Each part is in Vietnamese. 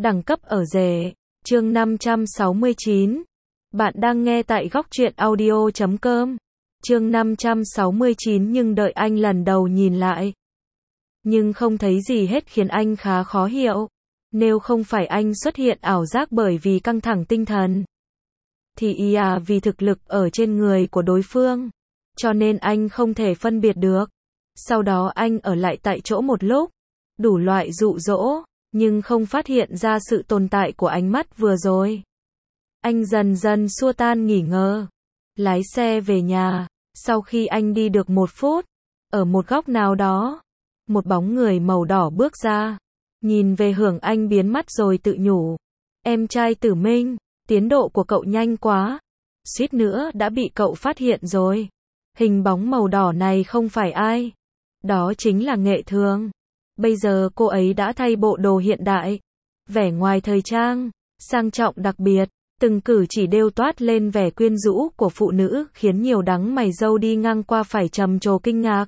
đẳng cấp ở rể. Chương 569. Bạn đang nghe tại góc truyện audio.com. Chương 569 nhưng đợi anh lần đầu nhìn lại. Nhưng không thấy gì hết khiến anh khá khó hiểu. Nếu không phải anh xuất hiện ảo giác bởi vì căng thẳng tinh thần, thì vì thực lực ở trên người của đối phương. Cho nên anh không thể phân biệt được. Sau đó anh ở lại tại chỗ một lúc, đủ loại dụ dỗ, nhưng không phát hiện ra sự tồn tại của ánh mắt vừa rồi. Anh dần dần xua tan nghỉ ngờ, lái xe về nhà. Sau khi anh đi được 1 phút, ở một góc nào đó, một bóng người màu đỏ bước ra, nhìn về hướng anh biến mất rồi tự nhủ. Em trai Tử Minh, tiến độ của cậu nhanh quá, suýt nữa đã bị cậu phát hiện rồi. Hình bóng màu đỏ này không phải ai, đó chính là Nghệ Thường. Bây giờ cô ấy đã thay bộ đồ hiện đại, vẻ ngoài thời trang, sang trọng đặc biệt, từng cử chỉ đều toát lên vẻ quyến rũ của phụ nữ khiến nhiều đấng mày râu đi ngang qua phải trầm trồ kinh ngạc.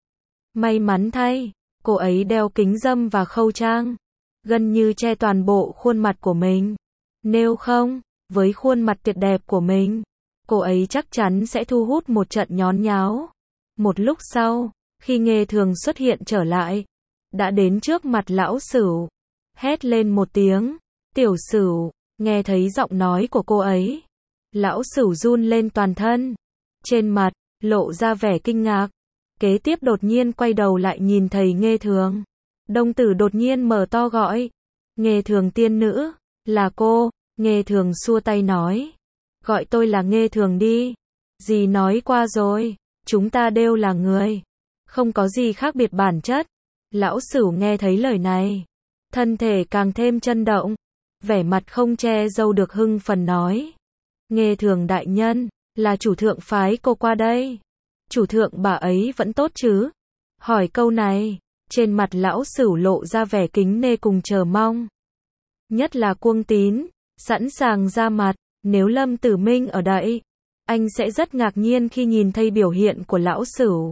May mắn thay, cô ấy đeo kính râm và khâu trang, gần như che toàn bộ khuôn mặt của mình. Nếu không, với khuôn mặt tuyệt đẹp của mình, cô ấy chắc chắn sẽ thu hút một trận nhốn nháo. Một lúc sau, khi Nghê Thường xuất hiện trở lại, đã đến trước mặt lão Sửu, hét lên một tiếng, "Tiểu Sửu!" Nghe thấy giọng nói của cô ấy, lão Sửu run lên toàn thân, trên mặt lộ ra vẻ kinh ngạc. Kế tiếp đột nhiên quay đầu lại nhìn thấy Nghê Thường. Đồng tử đột nhiên mở to gọi, "Nghê Thường tiên nữ, là cô." Nghê Thường xua tay nói, "Gọi tôi là Nghê Thường đi. Dì nói qua rồi, chúng ta đều là người, không có gì khác biệt bản chất." Lão Sửu nghe thấy lời này, thân thể càng thêm chấn động, vẻ mặt không che giấu được hưng phấn nói, "Nghê Thường đại nhân, là chủ thượng phái cô qua đây. Chủ thượng bà ấy vẫn tốt chứ?" Hỏi câu này, trên mặt lão Sửu lộ ra vẻ kính nể cùng chờ mong. Nhất là Cuồng Tín, sẵn sàng ra mặt, nếu Lâm Tử Minh ở đây, anh sẽ rất ngạc nhiên khi nhìn thấy biểu hiện của lão Sửu.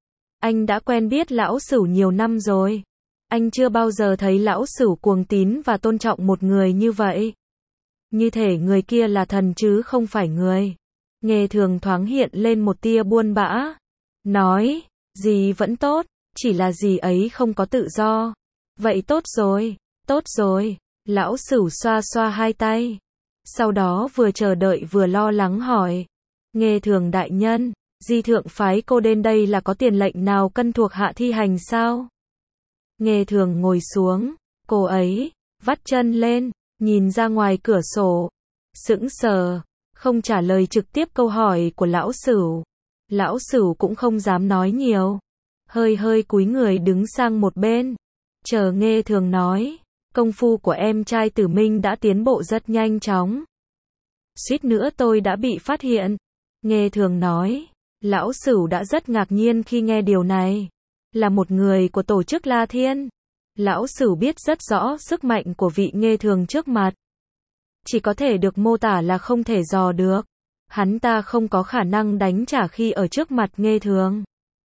Anh đã quen biết lão Sửu nhiều năm rồi. Anh chưa bao giờ thấy lão Sửu cuồng tín và tôn trọng một người như vậy. Như thể người kia là thần chứ không phải người. Nghê Thường thoáng hiện lên một tia buồn bã, nói, "Dì vẫn tốt, chỉ là dì ấy không có tự do." "Vậy tốt rồi, tốt rồi." Lão Sửu xoa xoa hai tay. Sau đó vừa chờ đợi vừa lo lắng hỏi, "Nghê Thường đại nhân, di thượng phái cô đến đây là có tiền lệnh nào cần thuộc hạ thi hành sao?" Nghê Thường ngồi xuống, cô ấy vắt chân lên, nhìn ra ngoài cửa sổ, sững sờ, không trả lời trực tiếp câu hỏi của lão Sửu. Lão Sửu cũng không dám nói nhiều, hơi cúi người đứng sang một bên, chờ Nghê Thường nói. "Công phu của em trai Tử Minh đã tiến bộ rất nhanh chóng. Suýt nữa tôi đã bị phát hiện." Nghê Thường nói. Lão Sửu đã rất ngạc nhiên khi nghe điều này. Là một người của tổ chức La Thiên, lão Sửu biết rất rõ sức mạnh của vị Nghê Thường trước mặt. Chỉ có thể được mô tả là không thể dò được. Hắn ta không có khả năng đánh trả khi ở trước mặt Nghê Thường.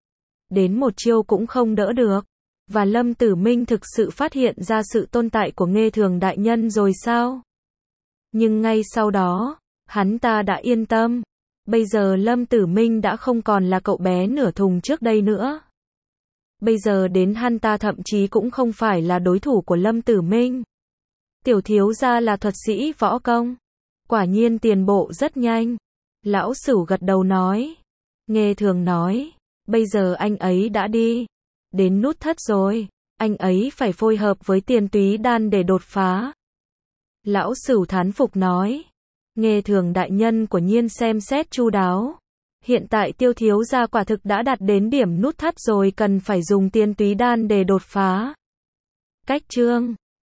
Đến một chiêu cũng không đỡ được. Và Lâm Tử Minh thực sự phát hiện ra sự tồn tại của Nghê Thường đại nhân rồi sao? Nhưng ngay sau đó, hắn ta đã yên tâm. Bây giờ Lâm Tử Minh đã không còn là cậu bé nửa thùng trước đây nữa. Bây giờ đến hắn ta thậm chí cũng không phải là đối thủ của Lâm Tử Minh. Tiểu thiếu gia là thuật sĩ võ công. Quả nhiên tiền bộ rất nhanh. Lão Sửu gật đầu nói. Nghê Thường nói, bây giờ anh ấy đã đi đến nút thất rồi, anh ấy phải phối hợp với Tiền Túy Đan để đột phá. Lão Sửu thán phục nói, Nghê Thường đại nhân của nhiên xem xét chu đáo. Hiện tại Tiêu thiếu gia quả thực đã đạt đến điểm nút thắt rồi, cần phải dùng Tiên Túy Đan để đột phá. Cách chương